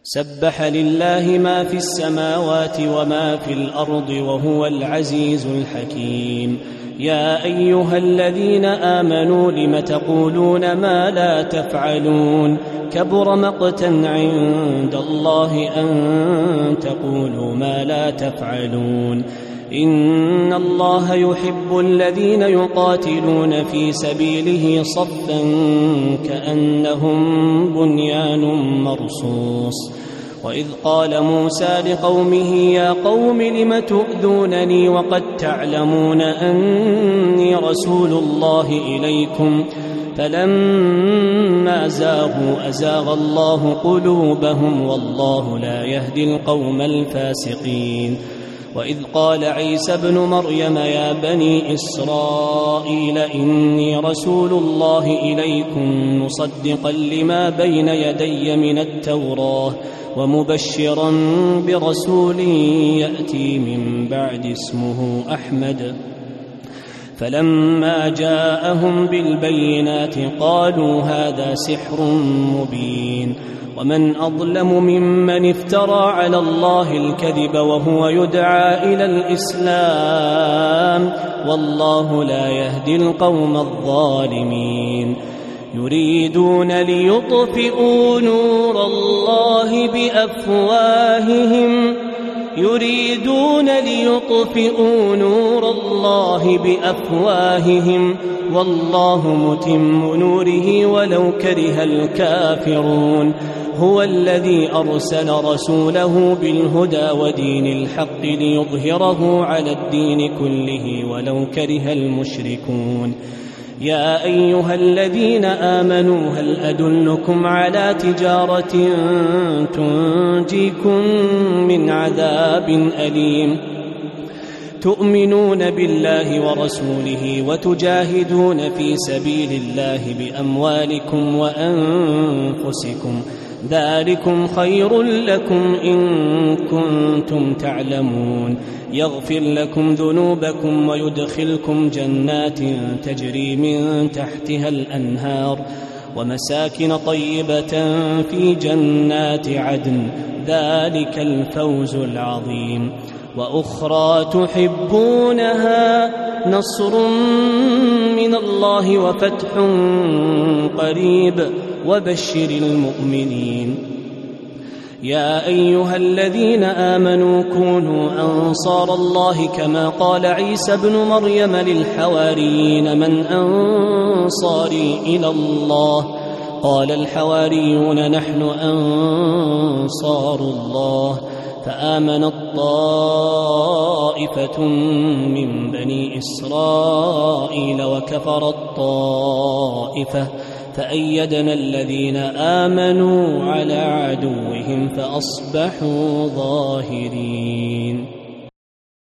سبح لله ما في السماوات وما في الأرض وهو العزيز الحكيم. يا أيها الذين آمنوا لم تقولون ما لا تفعلون كبر مقتا عند الله أن تقولوا ما لا تفعلون. إن الله يحب الذين يقاتلون في سبيله صفا كأنهم بنيان مرصوص. وإذ قال موسى لقومه يا قوم لم تؤذونني وقد تعلمون أني رسول الله إليكم فلما زاغوا أزاغ الله قلوبهم والله لا يهدي القوم الفاسقين. وإذ قال عيسى ابن مريم يا بني إسرائيل إني رسول الله إليكم مصدقا لما بين يدي من التوراة ومبشرا برسول يأتي من بعد اسمه أحمد. فلما جاءهم بالبينات قالوا هذا سحر مبين. ومن أظلم ممن افترى على الله الكذب وهو يدعى إلى الإسلام والله لا يهدي القوم الظالمين. يريدون ليطفئوا نور الله بأفواههم والله متم نوره ولو كره الكافرون. هو الذي أرسل رسوله بالهدى ودين الحق ليظهره على الدين كله ولو كره المشركون. يا أيها الذين آمنوا هل أدلكم على تجارة تنجيكم من عذاب أليم تؤمنون بالله ورسوله وتجاهدون في سبيل الله بأموالكم وأنفسكم ذلكم خير لكم إن كنتم تعلمون. يغفر لكم ذنوبكم ويدخلكم جنات تجري من تحتها الأنهار ومساكن طيبة في جنات عدن ذلك الفوز العظيم. وأخرى تحبونها نصر من الله وفتح قريب وبشر المؤمنين. يا أيها الذين آمنوا كونوا أنصار الله كما قال عيسى ابن مريم للحواريين من أنصاري إلى الله قال الحواريون نحن أنصار الله. فآمنت طائفة من بني إسرائيل وكفرت طائفة فأيدنا الذين آمنوا على عدوهم فأصبحوا ظاهرين.